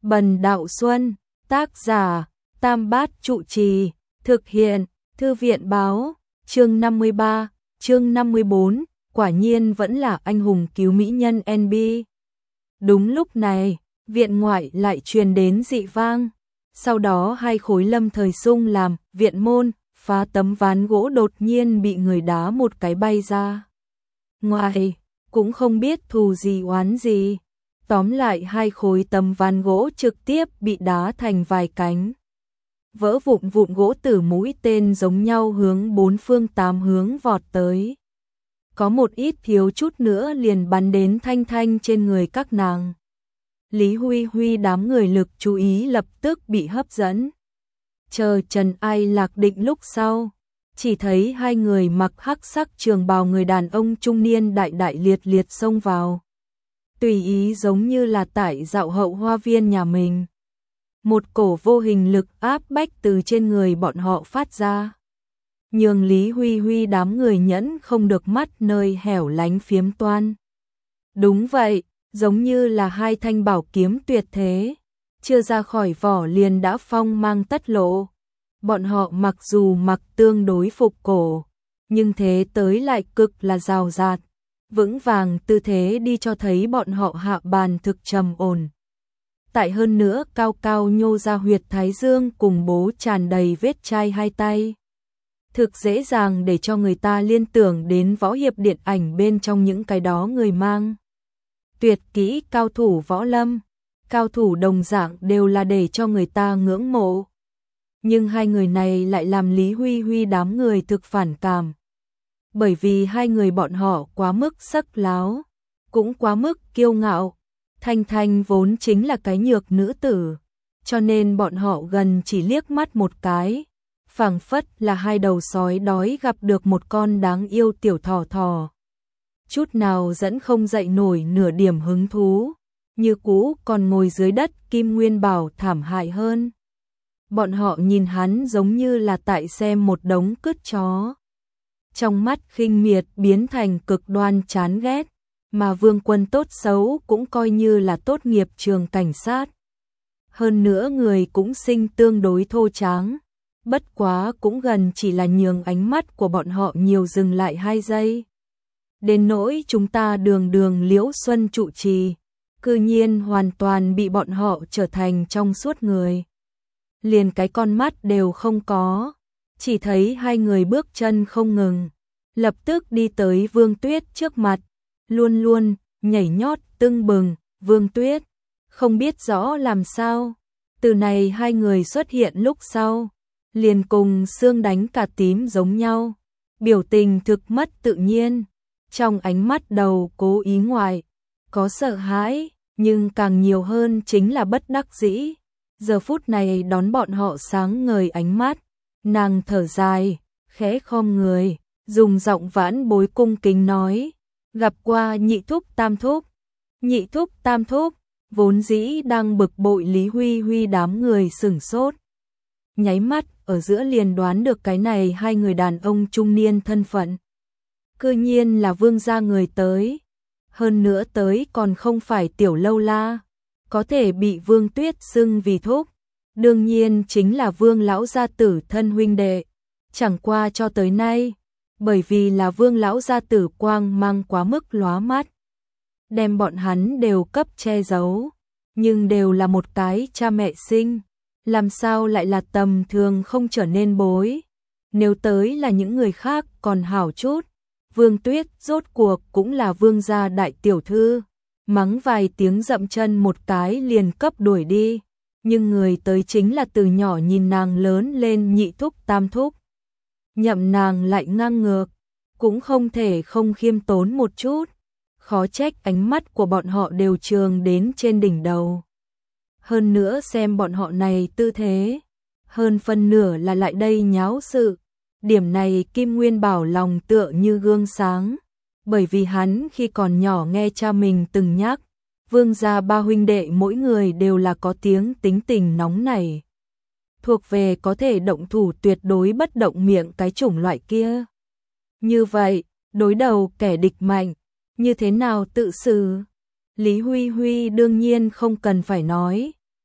Bần Đạo Xuân, tác giả, Tam Bát Trụ Trì, thực hiện, Thư viện báo, chương 53, chương 54, quả nhiên vẫn là anh hùng cứu mỹ nhân NB. Đúng lúc này, viện ngoại lại truyền đến dị vang. Sau đó hai khối lâm thời xung làm, viện môn, phá tấm ván gỗ đột nhiên bị người đá một cái bay ra. Ngoài, cũng không biết thù gì oán gì. Tóm lại hai khối tấm ván gỗ trực tiếp bị đá thành vài cánh. Vỡ vụn vụn gỗ từ mũi tên giống nhau hướng bốn phương tám hướng vọt tới. Có một ít thiếu chút nữa liền bắn đến Thanh Thanh trên người các nàng. Lý Huy Huy đám người lực chú ý lập tức bị hấp dẫn. Chờ Trần Ai Lạc định lúc sau, chỉ thấy hai người mặc hắc sắc trường bào người đàn ông trung niên đại đại liệt liệt xông vào. Tùy ý giống như là tại dạo hậu hoa viên nhà mình. Một cổ vô hình lực áp bách từ trên người bọn họ phát ra. Nhường Lý Huy Huy đám người nhẫn không được mắt nơi hẻo lánh phiếm toan. Đúng vậy, giống như là hai thanh bảo kiếm tuyệt thế. Chưa ra khỏi vỏ liền đã phong mang tất lộ. Bọn họ mặc dù mặc tương đối phục cổ, nhưng thế tới lại cực là rào rạt. Vững vàng tư thế đi cho thấy bọn họ hạ bàn thực trầm ổn. Tại hơn nữa cao cao nhô ra huyệt thái dương cùng bố tràn đầy vết chai hai tay. Thực dễ dàng để cho người ta liên tưởng đến võ hiệp điện ảnh bên trong những cái đó người mang. Tuyệt kỹ cao thủ võ lâm, cao thủ đồng dạng đều là để cho người ta ngưỡng mộ. Nhưng hai người này lại làm Lý Huy Huy đám người thực phản cảm. Bởi vì hai người bọn họ quá mức sắc láo, cũng quá mức kiêu ngạo. Thanh Thanh vốn chính là cái nhược nữ tử, cho nên bọn họ gần chỉ liếc mắt một cái, phảng phất là hai đầu sói đói gặp được một con đáng yêu tiểu thỏ thỏ. Chút nào dẫn không dậy nổi nửa điểm hứng thú, như cũ còn ngồi dưới đất Kim Nguyên Bảo thảm hại hơn. Bọn họ nhìn hắn giống như là tại xem một đống cứt chó. Trong mắt khinh miệt biến thành cực đoan chán ghét, mà Vương Quân tốt xấu cũng coi như là tốt nghiệp trường cảnh sát. Hơn nữa người cũng sinh tương đối thô tráng, bất quá cũng gần chỉ là nhường ánh mắt của bọn họ nhiều dừng lại 2 giây. Đến nỗi chúng ta đường đường Liễu Xuân trụ trì, cư nhiên hoàn toàn bị bọn họ trở thành trong suốt người. Liền cái con mắt đều không có, chỉ thấy hai người bước chân không ngừng, lập tức đi tới Vương Tuyết trước mặt, luôn luôn nhảy nhót tưng bừng. Vương Tuyết không biết rõ làm sao, từ này hai người xuất hiện lúc sau, liền cùng xương đánh cả tím giống nhau, biểu tình thực mất tự nhiên, trong ánh mắt đầu cố ý ngoài, có sợ hãi, nhưng càng nhiều hơn chính là bất đắc dĩ. Giờ phút này đón bọn họ sáng ngời ánh mắt, nàng thở dài, khẽ khom người, dùng giọng vãn bối cung kính nói, gặp qua nhị thúc tam thúc. Nhị thúc tam thúc, vốn dĩ đang bực bội Lý Huy Huy đám người sửng sốt. Nháy mắt, ở giữa liền đoán được cái này hai người đàn ông trung niên thân phận. Cư nhiên là Vương gia người tới. Hơn nữa tới còn không phải tiểu lâu la. Có thể bị Vương Tuyết xưng vì thúc. Đương nhiên chính là Vương lão gia tử thân huynh đệ. Chẳng qua cho tới nay, bởi vì là Vương lão gia tử quang mang quá mức lóa mắt, đem bọn hắn đều cấp che giấu, nhưng đều là một cái cha mẹ sinh, làm sao lại là tầm thường không trở nên bối. Nếu tới là những người khác còn hảo chút, Vương Tuyết rốt cuộc cũng là Vương gia đại tiểu thư, mắng vài tiếng dậm chân một cái liền cấp đuổi đi, nhưng người tới chính là từ nhỏ nhìn nàng lớn lên nhị thúc tam thúc. Nhậm nàng lại ngang ngược, cũng không thể không khiêm tốn một chút, khó trách ánh mắt của bọn họ đều trường đến trên đỉnh đầu. Hơn nữa xem bọn họ này tư thế, hơn phân nửa là lại đây nháo sự. Điểm này Kim Nguyên Bảo lòng tựa như gương sáng, bởi vì hắn khi còn nhỏ nghe cha mình từng nhắc, Vương gia ba huynh đệ mỗi người đều là có tiếng tính tình nóng nảy, thuộc về có thể động thủ tuyệt đối bất động miệng cái chủng loại kia. Như vậy, đối đầu kẻ địch mạnh, như thế nào tự xử? Lý Huy Huy đương nhiên không cần phải nói,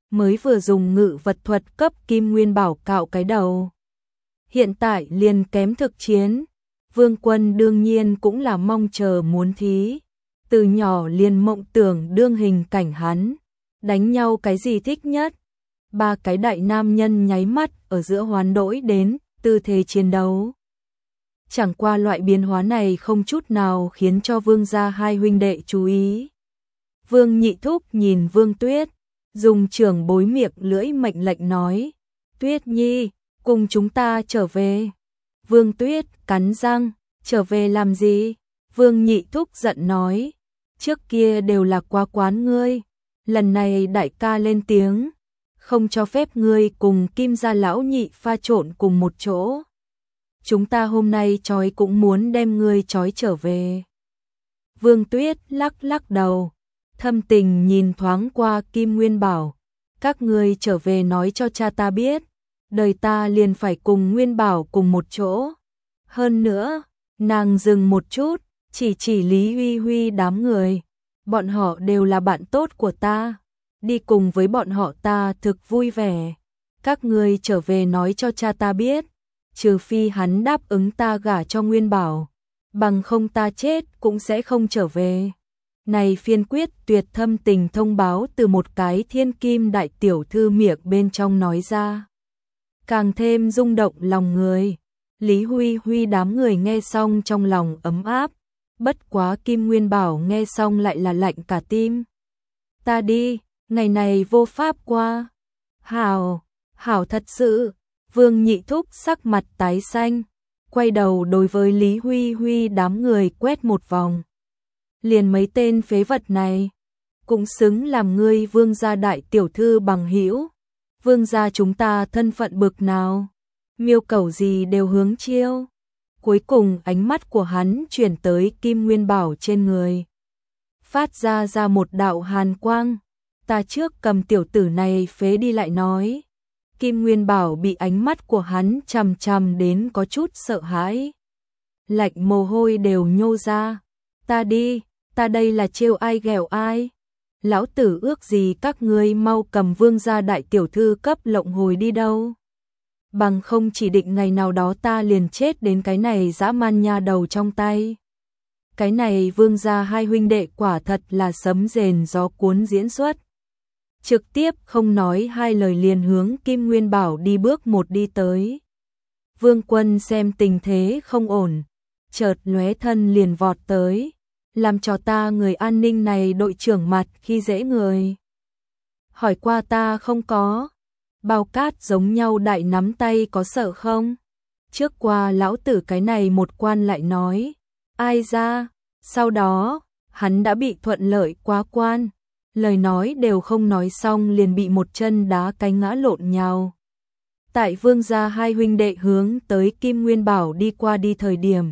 mới vừa dùng ngự vật thuật cấp Kim Nguyên Bảo cạo cái đầu. Hiện tại liền kém thực chiến, Vương Quân đương nhiên cũng là mong chờ muốn thí. Từ nhỏ liền mộng tưởng đương hình cảnh hắn, đánh nhau cái gì thích nhất. Ba cái đại nam nhân nháy mắt ở giữa hoán đổi đến tư thế chiến đấu. Chẳng qua loại biến hóa này không chút nào khiến cho Vương gia hai huynh đệ chú ý. Vương Nhị Thúc nhìn Vương Tuyết, dùng trưởng bối miệng lưỡi mệnh lệnh nói, Tuyết Nhi, cùng chúng ta trở về. Vương Tuyết cắn răng, trở về làm gì? Vương Nhị Thúc giận nói, trước kia đều là qua quán ngươi, lần này đại ca lên tiếng, không cho phép ngươi cùng Kim gia lão nhị pha trộn cùng một chỗ. Chúng ta hôm nay trói cũng muốn đem ngươi trói trở về. Vương Tuyết lắc lắc đầu, thâm tình nhìn thoáng qua Kim Nguyên Bảo, các ngươi trở về nói cho cha ta biết, đời ta liền phải cùng Nguyên Bảo cùng một chỗ. Hơn nữa, nàng dừng một chút, chỉ Lý Huy Huy đám người, bọn họ đều là bạn tốt của ta, đi cùng với bọn họ ta thực vui vẻ. Các ngươi trở về nói cho cha ta biết, trừ phi hắn đáp ứng ta gả cho Nguyên Bảo, bằng không ta chết cũng sẽ không trở về. Này phiên quyết tuyệt thâm tình thông báo từ một cái thiên kim đại tiểu thư miệng bên trong nói ra, càng thêm rung động lòng người. Lý Huy Huy đám người nghe xong trong lòng ấm áp, bất quá Kim Nguyên Bảo nghe xong lại là lạnh cả tim. Ta đi, ngày này vô pháp qua. Hảo, hảo thật sự. Vương Nhị Thúc sắc mặt tái xanh, quay đầu đối với Lý Huy Huy đám người quét một vòng. Liền mấy tên phế vật này, cũng xứng làm ngươi Vương gia đại tiểu thư bằng hữu. Vương gia chúng ta thân phận bực nào, miêu cầu gì đều hướng chiêu. Cuối cùng ánh mắt của hắn chuyển tới Kim Nguyên Bảo trên người, phát ra một đạo hàn quang. Ta trước cầm tiểu tử này phế đi lại nói. Kim Nguyên Bảo bị ánh mắt của hắn chằm chằm đến có chút sợ hãi, lạnh mồ hôi đều nhô ra. Ta đi, ta đây là trêu ai ghẹo ai? Lão tử ước gì các ngươi mau cầm Vương gia đại tiểu thư cấp lộng hồi đi đâu. Bằng không chỉ định ngày nào đó ta liền chết đến cái này dã man nha đầu trong tay. Cái này Vương gia hai huynh đệ quả thật là sấm rền gió cuốn diễn xuất. Trực tiếp không nói hai lời liền hướng Kim Nguyên Bảo đi bước một đi tới. Vương Quân xem tình thế không ổn, chợt lóe thân liền vọt tới, làm cho ta người an ninh này đội trưởng mặt khi dễ người. Hỏi qua ta không có. Bao Cát giống nhau đại nắm tay có sợ không? Trước qua lão tử cái này một quan lại nói, ai ra, sau đó, hắn đã bị thuận lợi quá quan. Lời nói đều không nói xong liền bị một chân đá cái ngã lộn nhào. Tại Vương gia hai huynh đệ hướng tới Kim Nguyên Bảo đi qua đi thời điểm,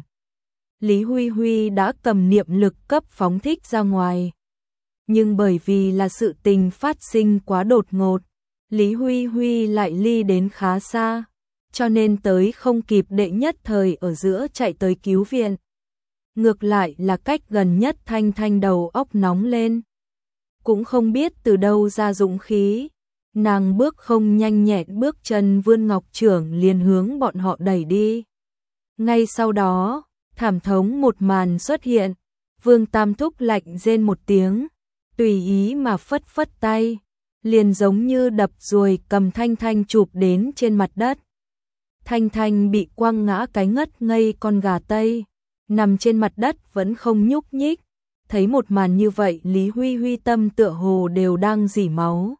Lý Huy Huy đã cầm niệm lực cấp phóng thích ra ngoài. Nhưng bởi vì là sự tình phát sinh quá đột ngột, Lý Huy Huy lại ly đến khá xa, cho nên tới không kịp đệ nhất thời ở giữa chạy tới cứu viện. Ngược lại là cách gần nhất Thanh Thanh đầu óc nóng lên. Cũng không biết từ đâu ra dũng khí, nàng bước không nhanh nhẹn bước chân vươn ngọc chưởng liền hướng bọn họ đẩy đi. Ngay sau đó, thảm thống một màn xuất hiện, Vương Tam Thúc lạnh rên một tiếng, tùy ý mà phất phất tay, liền giống như đập ruồi cầm Thanh Thanh chụp đến trên mặt đất. Thanh Thanh bị quăng ngã cái ngất ngây con gà Tây, nằm trên mặt đất vẫn không nhúc nhích. Thấy một màn như vậy Lý Huy Huy tâm tựa hồ đều đang rỉ máu.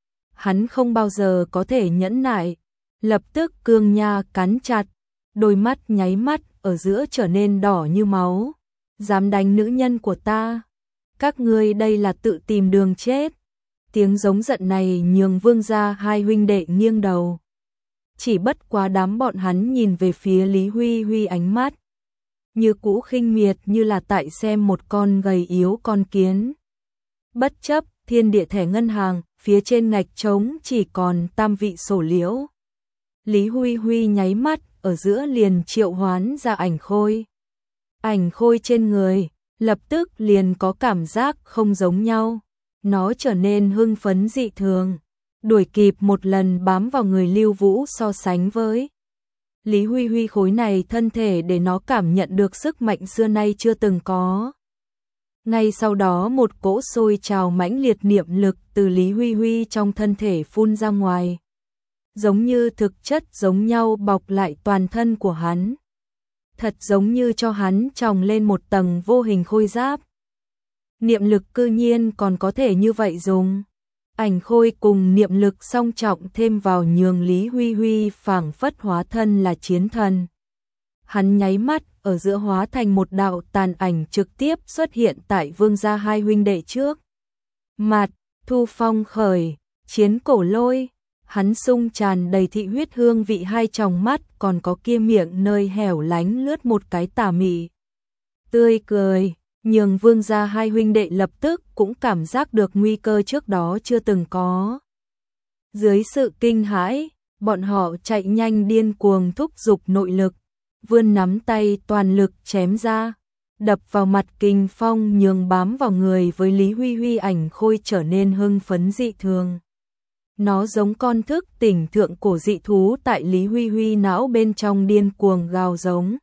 Hắn không bao giờ có thể nhẫn nại, lập tức cương nha cắn chặt, đôi mắt nháy mắt ở giữa trở nên đỏ như máu. Dám đánh nữ nhân của ta, các ngươi đây là tự tìm đường chết. Tiếng giống giận này nhường Vương gia hai huynh đệ nghiêng đầu. Chỉ bất quá đám bọn hắn nhìn về phía Lý Huy Huy ánh mắt như cũ khinh miệt như là tại xem một con gầy yếu con kiến. Bất chấp thiên địa thẻ ngân hàng, phía trên ngạch trống chỉ còn tam vị sổ liễu. Lý Huy Huy nháy mắt ở giữa liền triệu hoán ra ảnh khôi. Ảnh khôi trên người, lập tức liền có cảm giác không giống nhau. Nó trở nên hưng phấn dị thường, đuổi kịp một lần bám vào người Lưu Vũ so sánh với Lý Huy Huy khối này thân thể để nó cảm nhận được sức mạnh xưa nay chưa từng có. Ngay sau đó một cỗ sôi trào mãnh liệt niệm lực từ Lý Huy Huy trong thân thể phun ra ngoài. Giống như thực chất giống nhau bọc lại toàn thân của hắn. Thật giống như cho hắn tròng lên một tầng vô hình khôi giáp. Niệm lực cư nhiên còn có thể như vậy dùng. Ảnh khôi cùng niệm lực song trọng thêm vào nhường Lý Huy Huy phảng phất hóa thân là chiến thần. Hắn nháy mắt ở giữa hóa thành một đạo tàn ảnh trực tiếp xuất hiện tại Vương gia hai huynh đệ trước. Mặt, thu phong khởi, chiến cổ lôi, hắn sung tràn đầy thị huyết hương vị hai tròng mắt còn có kia miệng nơi hẻo lánh lướt một cái tà mị. Tươi cười, nhường Vương gia hai huynh đệ lập tức cũng cảm giác được nguy cơ trước đó chưa từng có. Dưới sự kinh hãi, bọn họ chạy nhanh điên cuồng thúc giục nội lực, vươn nắm tay toàn lực chém ra, đập vào mặt kình phong nhường bám vào người với Lý Huy Huy ảnh khôi trở nên hưng phấn dị thường. Nó giống con thức tỉnh thượng cổ dị thú tại Lý Huy Huy não bên trong điên cuồng gào giống.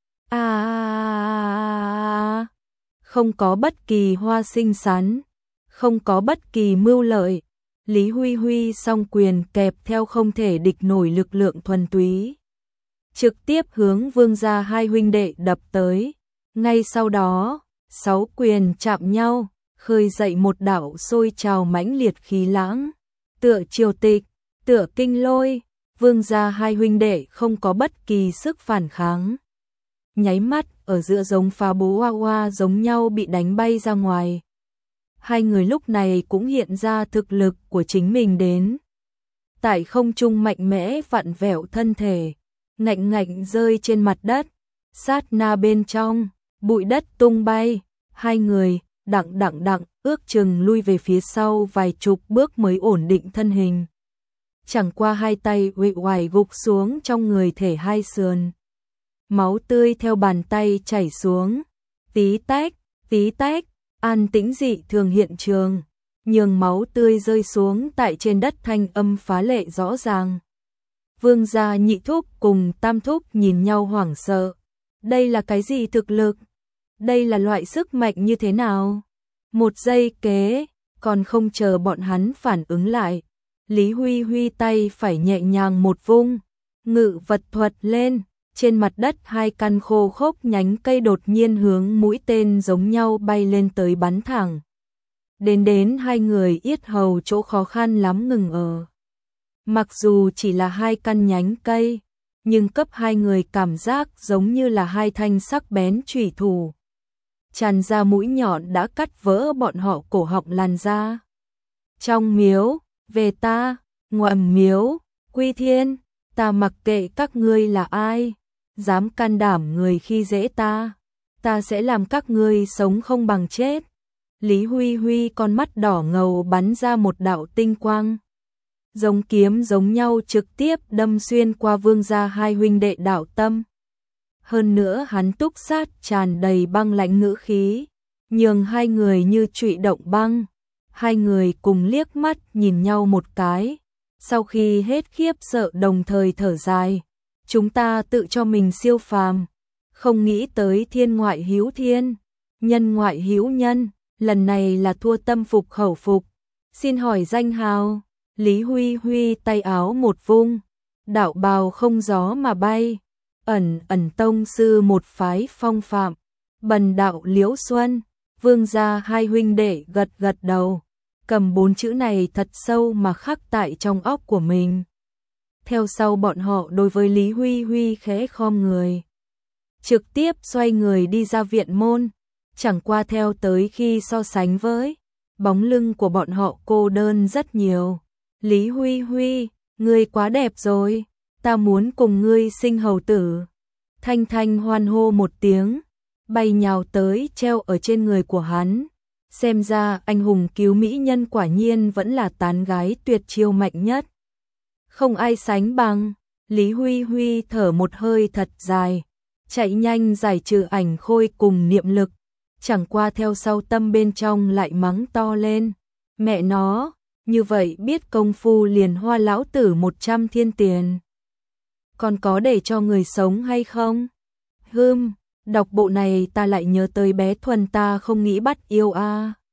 Không có bất kỳ hoa xinh xắn, không có bất kỳ mưu lợi, Lý Huy Huy song quyền kẹp theo không thể địch nổi lực lượng thuần túy. Trực tiếp hướng Vương gia hai huynh đệ đập tới. Ngay sau đó, 6 quyền chạm nhau, khơi dậy một đạo sôi trào mãnh liệt khí lãng. Tựa triều tịch, tựa kinh lôi, Vương gia hai huynh đệ không có bất kỳ sức phản kháng. Nháy mắt ở giữa giống phá bố hoa hoa giống nhau bị đánh bay ra ngoài. Hai người lúc này cũng hiện ra thực lực của chính mình đến. Tại không trung mạnh mẽ vặn vẹo thân thể, ngạnh ngạnh rơi trên mặt đất, sát na bên trong, bụi đất tung bay, hai người đặng ước chừng lui về phía sau vài chục bước mới ổn định thân hình. Chẳng qua hai tay uể oải gục xuống trong người thể hai sườn. Máu tươi theo bàn tay chảy xuống, tí tách, an tĩnh dị thường hiện trường, nhường máu tươi rơi xuống tại trên đất thanh âm phá lệ rõ ràng. Vương gia nhị thúc cùng tam thúc nhìn nhau hoảng sợ. Đây là cái gì thực lực? Đây là loại sức mạnh như thế nào? Một giây kế, còn không chờ bọn hắn phản ứng lại. Lý Huy Huy tay phải nhẹ nhàng một vung, ngự vật thuật lên, trên mặt đất hai căn khô khốc nhánh cây đột nhiên hướng mũi tên giống nhau bay lên tới bắn thẳng. Đến hai người yết hầu chỗ khó khăn lắm ngừng ở. Mặc dù chỉ là hai căn nhánh cây, nhưng cấp hai người cảm giác giống như là hai thanh sắc bén chủy thủ. Tràn ra mũi nhọn đã cắt vỡ bọn họ cổ họng làn ra. Trong miếu, về ta, ngoạm miếu, quy thiên, ta mặc kệ các ngươi là ai, dám can đảm người khi dễ ta sẽ làm các ngươi sống không bằng chết. Lý Huy Huy con mắt đỏ ngầu bắn ra một đạo tinh quang. Giống kiếm giống nhau trực tiếp đâm xuyên qua Vương gia hai huynh đệ đạo tâm. Hơn nữa hắn túc sát tràn đầy băng lãnh ngữ khí, nhường hai người như trụy động băng. Hai người cùng liếc mắt nhìn nhau một cái, sau khi hết khiếp sợ đồng thời thở dài. Chúng ta tự cho mình siêu phàm, không nghĩ tới thiên ngoại hữu thiên, nhân ngoại hữu nhân, lần này là thua tâm phục khẩu phục. Xin hỏi danh hào? Lý Huy Huy tay áo một vung, đạo bào không gió mà bay, ẩn tông sư một phái phong phạm, bần đạo Liễu Xuân. Vương gia hai huynh đệ gật đầu, cầm 4 chữ này thật sâu mà khắc tại trong óc của mình. Theo sau bọn họ đối với Lý Huy Huy khẽ khom người, trực tiếp xoay người đi ra viện môn. Chẳng qua theo tới khi so sánh với, bóng lưng của bọn họ cô đơn rất nhiều. Lý Huy Huy, ngươi quá đẹp rồi, ta muốn cùng ngươi sinh hầu tử. Thanh Thanh hoan hô một tiếng, bay nhào tới treo ở trên người của hắn. Xem ra anh hùng cứu mỹ nhân quả nhiên vẫn là tán gái tuyệt chiêu mạnh nhất. Không ai sánh bằng. Lý Huy Huy thở một hơi thật dài, chạy nhanh giải trừ ảnh khôi cùng niệm lực. Chẳng qua theo sau tâm bên trong lại mắng to lên. Mẹ nó, như vậy biết công phu liền hoa lão tử 100 thiên tiền. Còn có để cho người sống hay không? Đọc bộ này ta lại nhớ tới bé Thuần ta không nghĩ bắt yêu a.